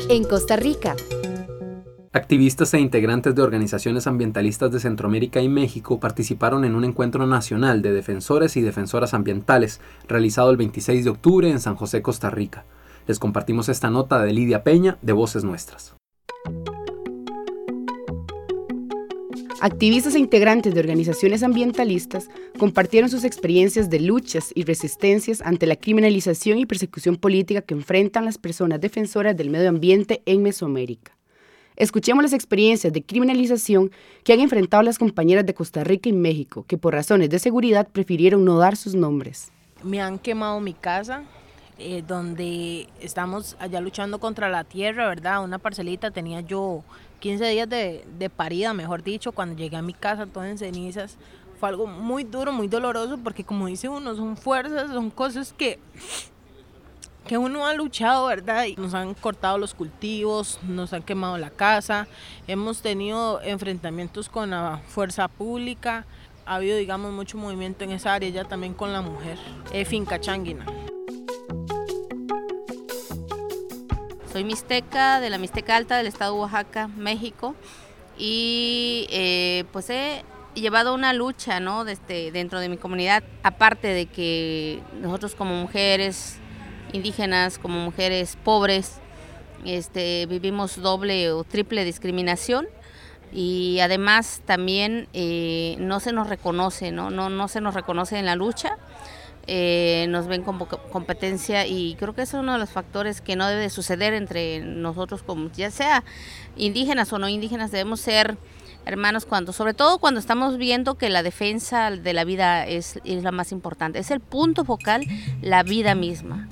En Costa Rica. Activistas e integrantes de organizaciones ambientalistas de Centroamérica y México participaron en un encuentro nacional de defensores y defensoras ambientales, realizado el 26 de octubre en San José, Costa Rica. Les compartimos esta nota de Lidia Peña, de Voces Nuestras. Activistas e integrantes de organizaciones ambientalistas compartieron sus experiencias de luchas y resistencias ante la criminalización y persecución política que enfrentan las personas defensoras del medio ambiente en Mesoamérica. Escuchemos las experiencias de criminalización que han enfrentado las compañeras de Costa Rica y México, que por razones de seguridad prefirieron no dar sus nombres. Me han quemado mi casa, donde estamos allá luchando contra la tierra, ¿verdad? Una parcelita, tenía yo 15 días de parida, mejor dicho, cuando llegué a mi casa todo en cenizas. Fue algo muy duro, muy doloroso, porque como dice uno, son fuerzas, son cosas que uno ha luchado, ¿verdad? Y nos han cortado los cultivos, nos han quemado la casa, hemos tenido enfrentamientos con la fuerza pública, ha habido, digamos, mucho movimiento en esa área, ya también con la mujer. Finca Changuina. Soy mixteca, de la Mixteca Alta del estado de Oaxaca, México, y pues he llevado una lucha, ¿no? Dentro de mi comunidad, aparte de que nosotros como mujeres indígenas, como mujeres pobres, vivimos doble o triple discriminación, y además también no se nos reconoce, no se nos reconoce en la lucha. Nos ven como competencia, y creo que es uno de los factores que no debe de suceder entre nosotros, como ya sea indígenas o no indígenas. Debemos ser hermanos, sobre todo cuando estamos viendo que la defensa de la vida es la más importante, es el punto focal, la vida misma.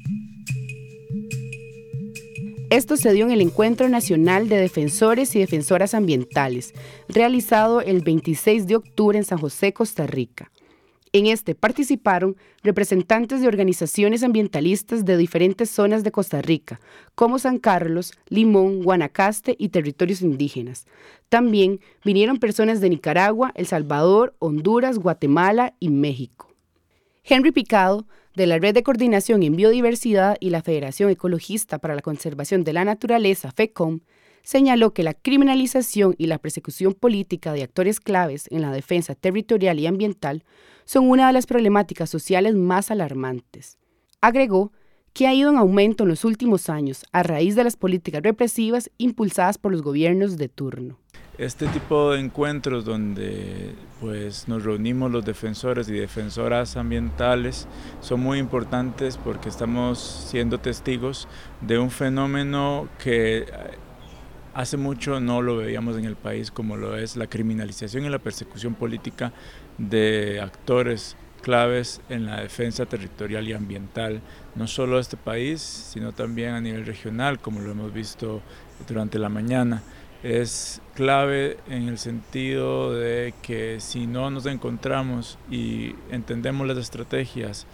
Esto se dio en el Encuentro Nacional de Defensores y Defensoras Ambientales, realizado el 26 de octubre en San José, Costa Rica. En este participaron representantes de organizaciones ambientalistas de diferentes zonas de Costa Rica, como San Carlos, Limón, Guanacaste y territorios indígenas. También vinieron personas de Nicaragua, El Salvador, Honduras, Guatemala y México. Henry Picado, de la Red de Coordinación en Biodiversidad y la Federación Ecologista para la Conservación de la Naturaleza, FECOM, señaló que la criminalización y la persecución política de actores claves en la defensa territorial y ambiental son una de las problemáticas sociales más alarmantes. Agregó que ha ido en aumento en los últimos años a raíz de las políticas represivas impulsadas por los gobiernos de turno. Este tipo de encuentros donde nos reunimos los defensores y defensoras ambientales son muy importantes porque estamos siendo testigos de un fenómeno que hace mucho no lo veíamos en el país, como lo es la criminalización y la persecución política de actores claves en la defensa territorial y ambiental, no solo de este país, sino también a nivel regional, como lo hemos visto durante la mañana. Es clave en el sentido de que si no nos encontramos y entendemos las estrategias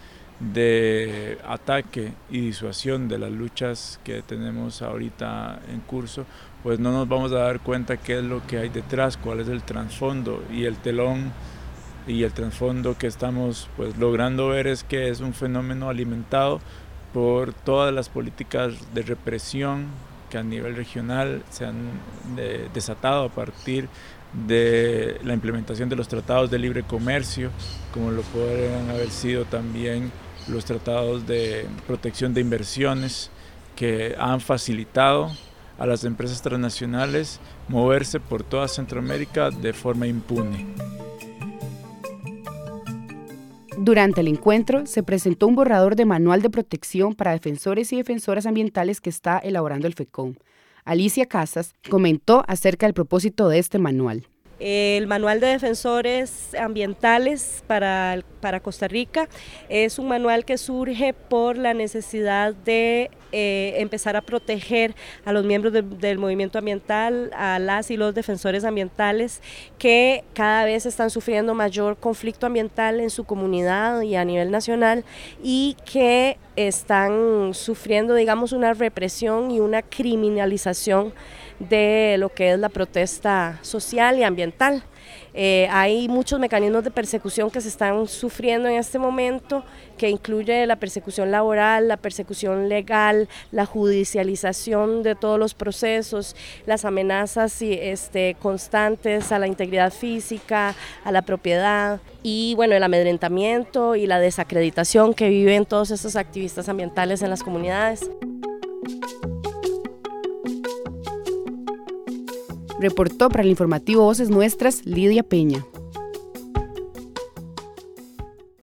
de ataque y disuasión de las luchas que tenemos ahorita en curso, pues no nos vamos a dar cuenta qué es lo que hay detrás, cuál es el trasfondo, y el telón y el trasfondo que estamos logrando ver es que es un fenómeno alimentado por todas las políticas de represión que a nivel regional se han desatado a partir de la implementación de los tratados de libre comercio, como lo podrían haber sido también los tratados de protección de inversiones, que han facilitado a las empresas transnacionales moverse por toda Centroamérica de forma impune. Durante el encuentro se presentó un borrador de manual de protección para defensores y defensoras ambientales que está elaborando el FECOM. Alicia Casas comentó acerca del propósito de este manual. El Manual de Defensores Ambientales para Costa Rica es un manual que surge por la necesidad de empezar a proteger a los miembros del movimiento ambiental, a las y los defensores ambientales que cada vez están sufriendo mayor conflicto ambiental en su comunidad y a nivel nacional, y que están sufriendo, digamos, una represión y una criminalización de lo que es la protesta social y ambiental. Hay muchos mecanismos de persecución que se están sufriendo en este momento, que incluye la persecución laboral, la persecución legal, la judicialización de todos los procesos, las amenazas constantes a la integridad física, a la propiedad y bueno, el amedrentamiento y la desacreditación que viven todos estos activistas ambientales en las comunidades. Reportó para el informativo Voces Nuestras Lidia Peña.